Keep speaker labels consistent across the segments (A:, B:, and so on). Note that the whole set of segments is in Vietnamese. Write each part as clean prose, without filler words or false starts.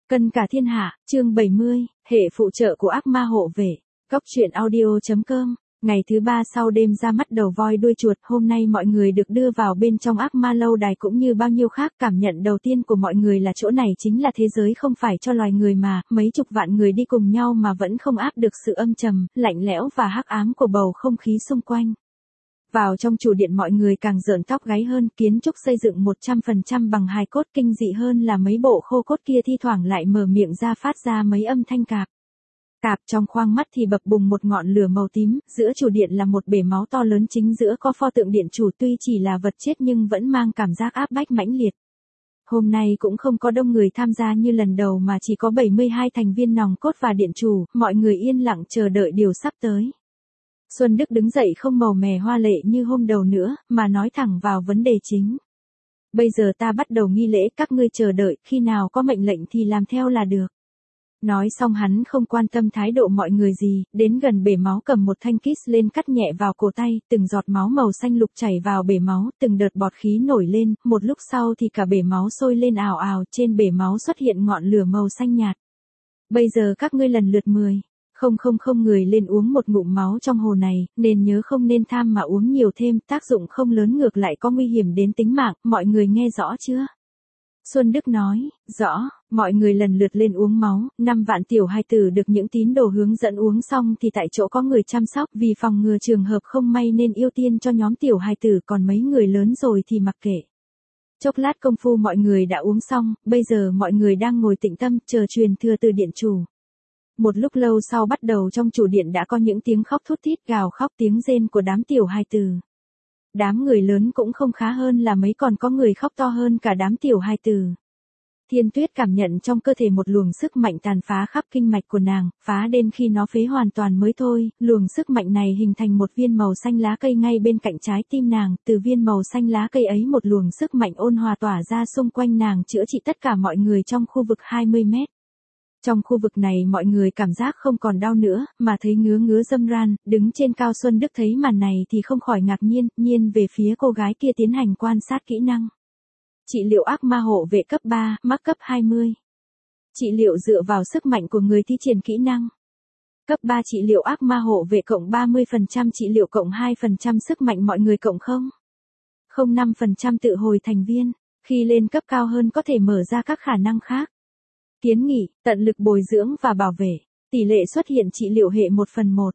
A: Cân cả thiên hạ, chương 70, hệ phụ trợ của ác ma hộ vệ. Góc truyện audio.com. Ngày thứ 3 sau đêm ra mắt đầu voi đuôi chuột, hôm nay mọi người được đưa vào bên trong ác ma lâu đài cũng như bao nhiêu khác. Cảm nhận đầu tiên của mọi người là chỗ này chính là thế giới không phải cho loài người mà, mấy chục vạn người đi cùng nhau mà vẫn không áp được sự âm trầm, lạnh lẽo và hắc ám của bầu không khí xung quanh. Vào trong chủ điện mọi người càng rợn tóc gáy hơn, kiến trúc xây dựng 100% bằng hài cốt, kinh dị hơn là mấy bộ khô cốt kia thi thoảng lại mở miệng ra phát ra mấy âm thanh cạp. Cạp trong khoang mắt thì bập bùng một ngọn lửa màu tím, giữa chủ điện là một bể máu to lớn, chính giữa có pho tượng điện chủ, tuy chỉ là vật chết nhưng vẫn mang cảm giác áp bách mãnh liệt. Hôm nay cũng không có đông người tham gia như lần đầu mà chỉ có 72 thành viên nòng cốt và điện chủ, mọi người yên lặng chờ đợi điều sắp tới. Xuân Đức đứng dậy không màu mè hoa lệ như hôm đầu nữa, mà nói thẳng vào vấn đề chính. Bây giờ ta bắt đầu nghi lễ, các ngươi chờ đợi, khi nào có mệnh lệnh thì làm theo là được. Nói xong hắn không quan tâm thái độ mọi người gì, đến gần bể máu cầm một thanh kít lên cắt nhẹ vào cổ tay, từng giọt máu màu xanh lục chảy vào bể máu, từng đợt bọt khí nổi lên, một lúc sau thì cả bể máu sôi lên ào ào, trên bể máu xuất hiện ngọn lửa màu xanh nhạt. Bây giờ các ngươi lần lượt 10. Không người lên uống một ngụm máu trong hồ này, nên nhớ không nên tham mà uống nhiều thêm, tác dụng không lớn ngược lại có nguy hiểm đến tính mạng, mọi người nghe rõ chưa? Xuân Đức nói, rõ, mọi người lần lượt lên uống máu, 5 vạn tiểu hài tử được những tín đồ hướng dẫn uống xong thì tại chỗ có người chăm sóc, vì phòng ngừa trường hợp không may nên ưu tiên cho nhóm tiểu hài tử, còn mấy người lớn rồi thì mặc kệ. Chốc lát công phu mọi người đã uống xong, bây giờ mọi người đang ngồi tĩnh tâm, chờ truyền thừa từ điện chủ. Một lúc lâu sau bắt đầu trong chủ điện đã có những tiếng khóc thút thít, gào khóc, tiếng rên của đám tiểu hài tử. Đám người lớn cũng không khá hơn là mấy, còn có người khóc to hơn cả đám tiểu hài tử. Thiên Tuyết cảm nhận trong cơ thể một luồng sức mạnh tàn phá khắp kinh mạch của nàng, phá đến khi nó phế hoàn toàn mới thôi, luồng sức mạnh này hình thành một viên màu xanh lá cây ngay bên cạnh trái tim nàng, từ viên màu xanh lá cây ấy một luồng sức mạnh ôn hòa tỏa ra xung quanh nàng, chữa trị tất cả mọi người trong khu vực 20 mét. Trong khu vực này mọi người cảm giác không còn đau nữa, mà thấy ngứa râm ran, đứng trên cao Xuân Đức thấy màn này thì không khỏi ngạc nhiên về phía cô gái kia tiến hành quan sát kỹ năng. Trị liệu ác ma hộ vệ cấp 3, mắc cấp 20. Trị liệu dựa vào sức mạnh của người thi triển kỹ năng. Cấp 3 trị liệu ác ma hộ vệ cộng 30% trị liệu cộng 2% sức mạnh mọi người cộng 0,05% tự hồi thành viên, khi lên cấp cao hơn có thể mở ra các khả năng khác. Kiến nghị, tận lực bồi dưỡng và bảo vệ. Tỷ lệ xuất hiện trị liệu hệ 1/1.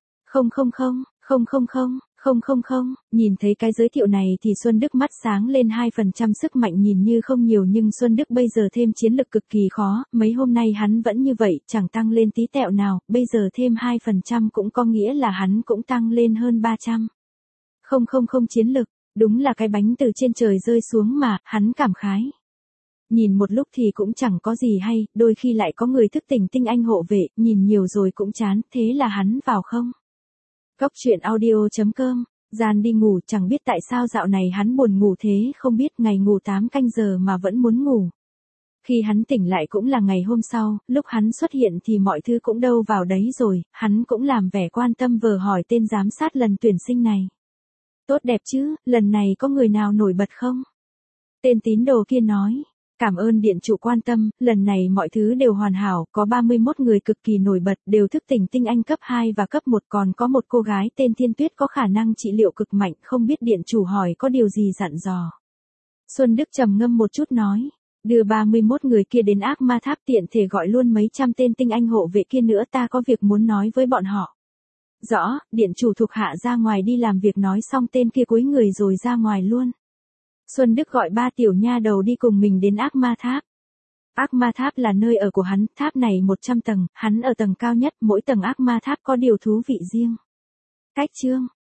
A: 000. Nhìn thấy cái giới thiệu này thì Xuân Đức mắt sáng lên, 2% sức mạnh nhìn như không nhiều nhưng Xuân Đức bây giờ thêm chiến lực cực kỳ khó, mấy hôm nay hắn vẫn như vậy, chẳng tăng lên tí tẹo nào, bây giờ thêm 2% cũng có nghĩa là hắn cũng tăng lên hơn 300. 000 chiến lực, đúng là cái bánh từ trên trời rơi xuống mà, hắn cảm khái. Nhìn một lúc thì cũng chẳng có gì hay, đôi khi lại có người thức tỉnh tinh anh hộ vệ, nhìn nhiều rồi cũng chán, thế là hắn vào không. Góc truyện audio.com, gian đi ngủ, chẳng biết tại sao dạo này hắn buồn ngủ thế, không biết ngày ngủ 8 canh giờ mà vẫn muốn ngủ. Khi hắn tỉnh lại cũng là ngày hôm sau, lúc hắn xuất hiện thì mọi thứ cũng đâu vào đấy rồi, hắn cũng làm vẻ quan tâm vờ hỏi tên giám sát lần tuyển sinh này. Tốt đẹp chứ, lần này có người nào nổi bật không? Tên tín đồ kia nói. Cảm ơn điện chủ quan tâm, lần này mọi thứ đều hoàn hảo, có 31 người cực kỳ nổi bật, đều thức tỉnh tinh anh cấp 2 và cấp 1, còn có một cô gái tên Thiên Tuyết có khả năng trị liệu cực mạnh, không biết điện chủ hỏi có điều gì dặn dò. Xuân Đức trầm ngâm một chút nói, đưa 31 người kia đến ác ma tháp, tiện thể gọi luôn mấy trăm tên tinh anh hộ vệ kia nữa, ta có việc muốn nói với bọn họ. Rõ, điện chủ thuộc hạ ra ngoài đi làm việc, nói xong tên kia cúi người rồi ra ngoài luôn. Xuân Đức gọi 3 tiểu nha đầu đi cùng mình đến ác ma tháp. Ác ma tháp là nơi ở của hắn, tháp này 100 tầng, hắn ở tầng cao nhất, mỗi tầng ác ma tháp có điều thú vị riêng. Cách chương,